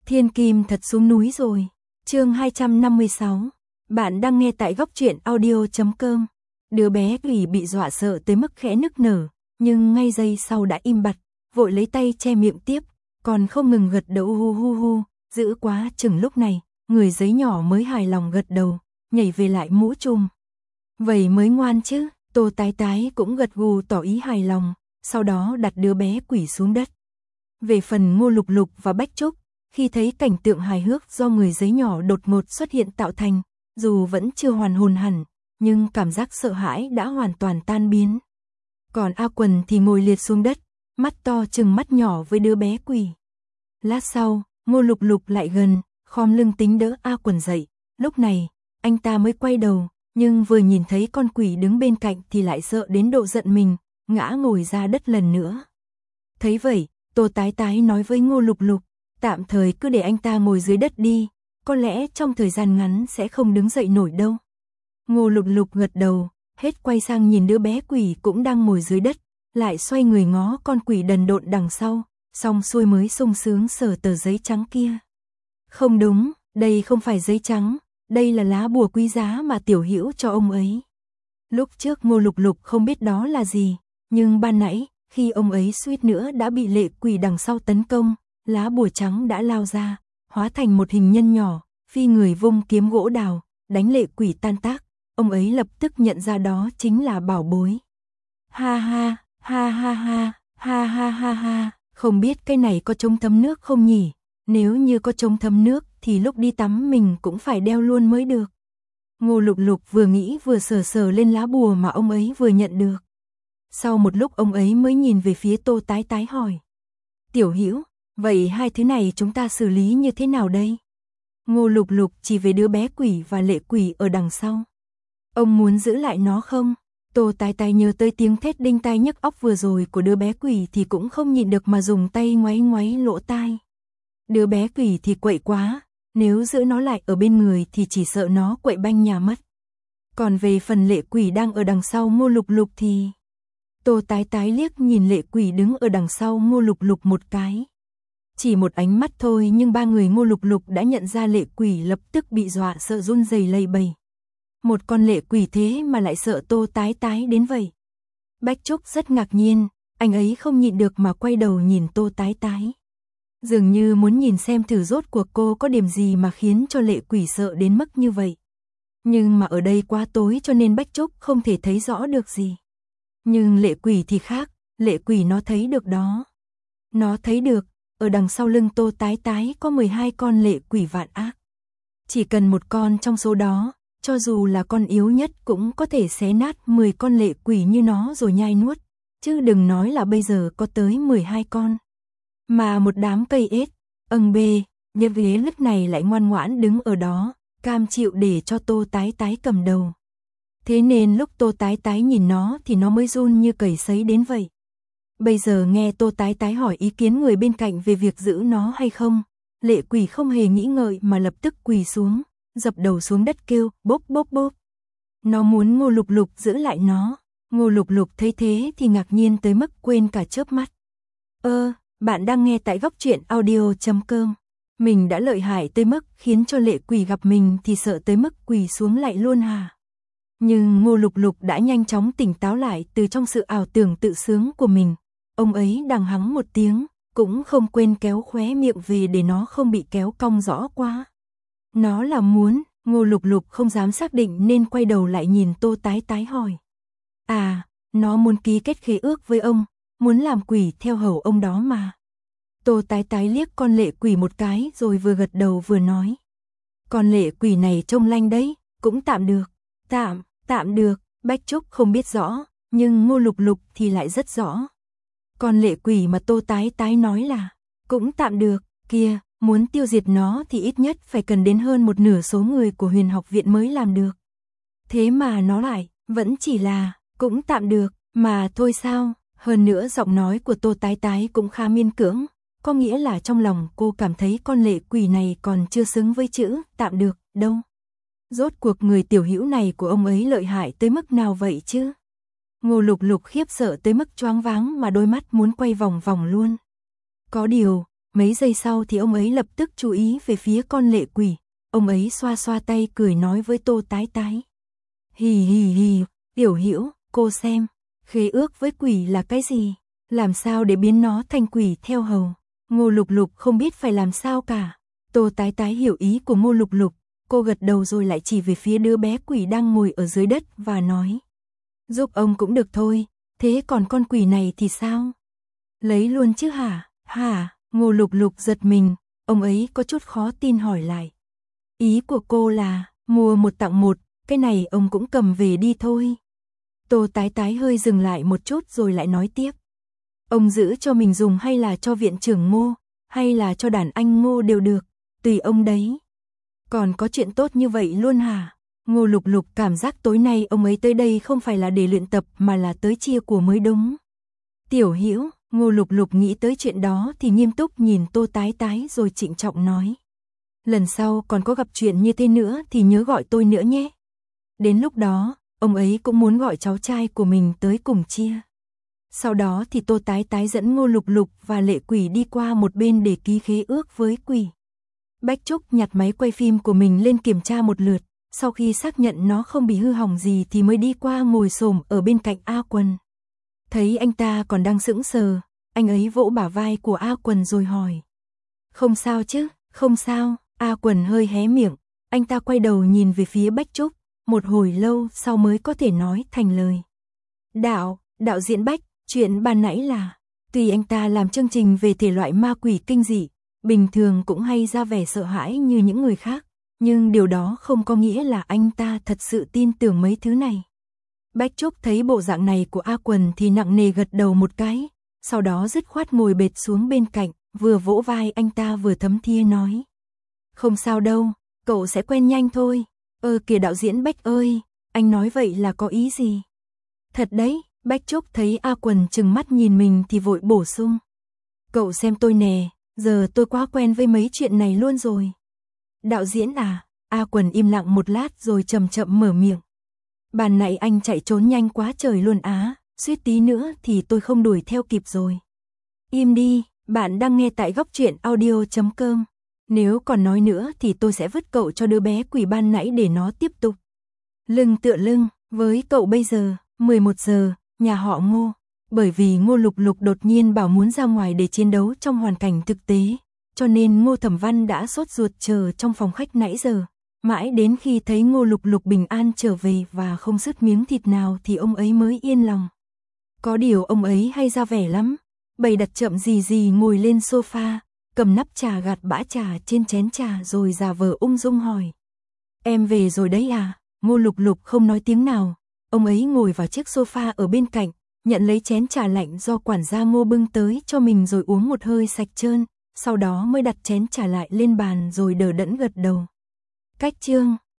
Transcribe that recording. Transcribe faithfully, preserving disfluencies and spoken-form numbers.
Thiên kim thật xuống núi rồi. Chương hai trăm năm mươi sáu. Bạn đang nghe tại góc truyện audio chấm com. Đứa bé quỷ bị dọa sợ tới mức khẽ nức nở, nhưng ngay giây sau đã im bặt, vội lấy tay che miệng tiếp, còn không ngừng gật đầu hu hu hu, dữ quá. Chừng lúc này, người giấy nhỏ mới hài lòng gật đầu, nhảy về lại mũ trùm. Vậy mới ngoan chứ. Tô Tái Tái cũng gật gù tỏ ý hài lòng, sau đó đặt đứa bé quỷ xuống đất. Về phần Ngô Lục Lục và Bách Trúc, khi thấy cảnh tượng hài hước do người giấy nhỏ đột ngột xuất hiện tạo thành, dù vẫn chưa hoàn hồn hẳn, nhưng cảm giác sợ hãi đã hoàn toàn tan biến. Còn A Quần thì ngồi liệt xuống đất, mắt to trừng mắt nhỏ với đứa bé quỷ. Lát sau, Ngô Lục Lục lại gần, khom lưng tính đỡ A Quần dậy, lúc này, anh ta mới quay đầu, nhưng vừa nhìn thấy con quỷ đứng bên cạnh thì lại sợ đến độ giận mình, ngã ngồi ra đất lần nữa. Thấy vậy, Tô Tái Tái nói với Ngô Lục Lục, tạm thời cứ để anh ta ngồi dưới đất đi, có lẽ trong thời gian ngắn sẽ không đứng dậy nổi đâu. Ngô Lục Lục gật đầu, hết quay sang nhìn đứa bé quỷ cũng đang ngồi dưới đất, lại xoay người ngó con quỷ đần độn đằng sau, xong xuôi mới sung sướng sờ tờ giấy trắng kia. Không đúng, đây không phải giấy trắng, đây là lá bùa quý giá mà Tiểu Hữu cho ông ấy. Lúc trước Ngô Lục Lục không biết đó là gì, nhưng ban nãy, khi ông ấy suýt nữa đã bị lệ quỷ đằng sau tấn công, lá bùa trắng đã lao ra, hóa thành một hình nhân nhỏ, phi người vung kiếm gỗ đào, đánh lệ quỷ tan tác. Ông ấy lập tức nhận ra đó chính là bảo bối. Ha ha, ha ha ha, ha ha ha ha, không biết cái này có chống thấm nước không nhỉ? Nếu như có chống thấm nước thì lúc đi tắm mình cũng phải đeo luôn mới được. Ngô Lục Lục vừa nghĩ vừa sờ sờ lên lá bùa mà ông ấy vừa nhận được. Sau một lúc ông ấy mới nhìn về phía Tô Tái Tái hỏi. Tiểu Hữu, vậy hai thứ này chúng ta xử lý như thế nào đây? Ngô Lục Lục chỉ về đứa bé quỷ và lệ quỷ ở đằng sau. Ông muốn giữ lại nó không? Tô Tái Tái nhớ tới tiếng thét đinh tai nhức óc vừa rồi của đứa bé quỷ thì cũng không nhịn được mà dùng tay ngoáy ngoáy lỗ tai. Đứa bé quỷ thì quậy quá, nếu giữ nó lại ở bên người thì chỉ sợ nó quậy banh nhà mất. Còn về phần lệ quỷ đang ở đằng sau Ngô Lục Lục thì... Tô Tái Tái liếc nhìn lệ quỷ đứng ở đằng sau Ngô Lục Lục một cái. Chỉ một ánh mắt thôi nhưng ba người Ngô Lục Lục đã nhận ra lệ quỷ lập tức bị dọa sợ run rẩy lầy bầy. Một con lệ quỷ thế mà lại sợ Tô Tái Tái đến vậy. Bách Trúc rất ngạc nhiên, anh ấy không nhịn được mà quay đầu nhìn Tô Tái Tái. Dường như muốn nhìn xem thử rốt cuộc cô có điểm gì mà khiến cho lệ quỷ sợ đến mức như vậy. Nhưng mà ở đây quá tối cho nên Bách Trúc không thể thấy rõ được gì. Nhưng lệ quỷ thì khác, lệ quỷ nó thấy được đó. Nó thấy được, ở đằng sau lưng Tô Tái Tái có mười hai con lệ quỷ vạn ác. Chỉ cần một con trong số đó, cho dù là con yếu nhất cũng có thể xé nát mười con lệ quỷ như nó rồi nhai nuốt, chứ đừng nói là bây giờ có tới mười hai con. Mà một đám cây ếch, âng bê, như ghế lúc này lại ngoan ngoãn đứng ở đó, cam chịu để cho Tô Tái Tái cầm đầu. Thế nên lúc Tô Tái Tái nhìn nó thì nó mới run như cầy sấy đến vậy. Bây giờ nghe Tô Tái Tái hỏi ý kiến người bên cạnh về việc giữ nó hay không, lệ quỷ không hề nghĩ ngợi mà lập tức quỳ xuống, dập đầu xuống đất kêu bốp bốp bốp. Nó muốn Ngô Lục Lục giữ lại nó. Ngô Lục Lục thấy thế thì ngạc nhiên tới mức quên cả chớp mắt. Ơ, bạn đang nghe tại góc truyện audio chấm com. Mình đã lợi hại tới mức khiến cho lệ quỷ gặp mình thì sợ tới mức quỳ xuống lại luôn hả? Nhưng Ngô Lục Lục đã nhanh chóng tỉnh táo lại từ trong sự ảo tưởng tự sướng của mình. Ông ấy đằng hắng một tiếng, cũng không quên kéo khóe miệng về để nó không bị kéo cong rõ quá. Nó là muốn, Ngô Lục Lục không dám xác định nên quay đầu lại nhìn Tô Tái Tái hỏi. À, nó muốn ký kết khế ước với ông, muốn làm quỷ theo hầu ông đó mà. Tô Tái Tái liếc con lệ quỷ một cái rồi vừa gật đầu vừa nói. Con lệ quỷ này trông lanh đấy, cũng tạm được. Tạm, tạm được, Bách Trúc không biết rõ, nhưng Ngô Lục Lục thì lại rất rõ. Con lệ quỷ mà Tô Tái Tái nói là, cũng tạm được, kia, muốn tiêu diệt nó thì ít nhất phải cần đến hơn một nửa số người của Huyền Học Viện mới làm được. Thế mà nó lại, vẫn chỉ là, cũng tạm được, mà thôi sao, hơn nữa giọng nói của Tô Tái Tái cũng khá miên cưỡng, có nghĩa là trong lòng cô cảm thấy con lệ quỷ này còn chưa xứng với chữ, tạm được, đâu. Rốt cuộc người tiểu hữu này của ông ấy lợi hại tới mức nào vậy chứ? Ngô Lục Lục khiếp sợ tới mức choáng váng mà đôi mắt muốn quay vòng vòng luôn. Có điều, Mấy giây sau thì ông ấy lập tức chú ý về phía con lệ quỷ. Ông ấy xoa xoa tay cười nói với Tô Tái Tái. Hì hì hì, Tiểu Hữu, cô xem, khế ước với quỷ là cái gì? Làm sao để biến nó thành quỷ theo hầu? Ngô Lục Lục không biết phải làm sao cả. Tô Tái Tái hiểu ý của Ngô Lục Lục, cô gật đầu rồi lại chỉ về phía đứa bé quỷ đang ngồi ở dưới đất và nói. Giúp ông cũng được thôi, thế còn con quỷ này thì sao? Lấy luôn chứ hả? Hả? Ngô Lục Lục giật mình, ông ấy có chút khó tin hỏi lại. Ý của cô là, mua một tặng một, cái này ông cũng cầm về đi thôi. Tô Tái Tái hơi dừng lại một chút rồi lại nói tiếp. Ông giữ cho mình dùng hay là cho viện trưởng Ngô, hay là cho đàn anh Ngô đều được, tùy ông đấy. Còn có chuyện tốt như vậy luôn hả? Ngô Lục Lục cảm giác tối nay ông ấy tới đây không phải là để luyện tập mà là tới chia của mới đúng. Tiểu Hữu, Ngô Lục Lục nghĩ tới chuyện đó thì nghiêm túc nhìn Tô Tái Tái rồi trịnh trọng nói. Lần sau còn có gặp chuyện như thế nữa thì nhớ gọi tôi nữa nhé. Đến lúc đó, ông ấy cũng muốn gọi cháu trai của mình tới cùng chia. Sau đó thì Tô Tái Tái dẫn Ngô Lục Lục và Lệ Quỷ đi qua một bên để ký khế ước với quỷ. Bách Trúc nhặt máy quay phim của mình lên kiểm tra một lượt, sau khi xác nhận nó không bị hư hỏng gì thì mới đi qua ngồi xổm ở bên cạnh A Quần. Thấy anh ta còn đang sững sờ, anh ấy vỗ bả vai của A Quần rồi hỏi. Không sao chứ, không sao, A Quần hơi hé miệng, anh ta quay đầu nhìn về phía Bách Trúc, một hồi lâu sau mới có thể nói thành lời. Đạo, đạo diễn Bách, chuyện ban nãy là, tuy anh ta làm chương trình về thể loại ma quỷ kinh dị, bình thường cũng hay ra vẻ sợ hãi như những người khác, nhưng điều đó không có nghĩa là anh ta thật sự tin tưởng mấy thứ này. Bách Trúc thấy bộ dạng này của A Quần thì nặng nề gật đầu một cái, sau đó dứt khoát ngồi bệt xuống bên cạnh, vừa vỗ vai anh ta vừa thấm thía nói. Không sao đâu, cậu sẽ quen nhanh thôi. Ơ kìa đạo diễn Bách ơi, anh nói vậy là có ý gì? Thật đấy, Bách Trúc thấy A Quần trừng mắt nhìn mình thì vội bổ sung. Cậu xem tôi nè, giờ tôi quá quen với mấy chuyện này luôn rồi. Đạo diễn à? A Quần im lặng một lát rồi chậm chậm mở miệng. Bàn nãy anh chạy trốn nhanh quá trời luôn á, suýt tí nữa thì tôi không đuổi theo kịp rồi. Im đi, bạn đang nghe tại góc truyện audio chấm com. Nếu còn nói nữa thì tôi sẽ vứt cậu cho đứa bé quỷ ban nãy để nó tiếp tục. Lưng tựa lưng, với cậu bây giờ, mười một giờ, nhà họ Ngô. Bởi vì Ngô Lục Lục đột nhiên bảo muốn ra ngoài để chiến đấu trong hoàn cảnh thực tế, cho nên Ngô Thẩm Văn đã sốt ruột chờ trong phòng khách nãy giờ. Mãi đến khi thấy Ngô Lục Lục bình an trở về và không sứt miếng thịt nào thì ông ấy mới yên lòng. Có điều ông ấy hay ra vẻ lắm, bày đặt chậm gì gì ngồi lên sofa, cầm nắp trà gạt bã trà trên chén trà rồi giả vờ ung dung hỏi. Em về rồi đấy à? Ngô Lục Lục không nói tiếng nào, ông ấy ngồi vào chiếc sofa ở bên cạnh, nhận lấy chén trà lạnh do quản gia Ngô bưng tới cho mình rồi uống một hơi sạch trơn, sau đó mới đặt chén trà lại lên bàn rồi đờ đẫn gật đầu. Cách chương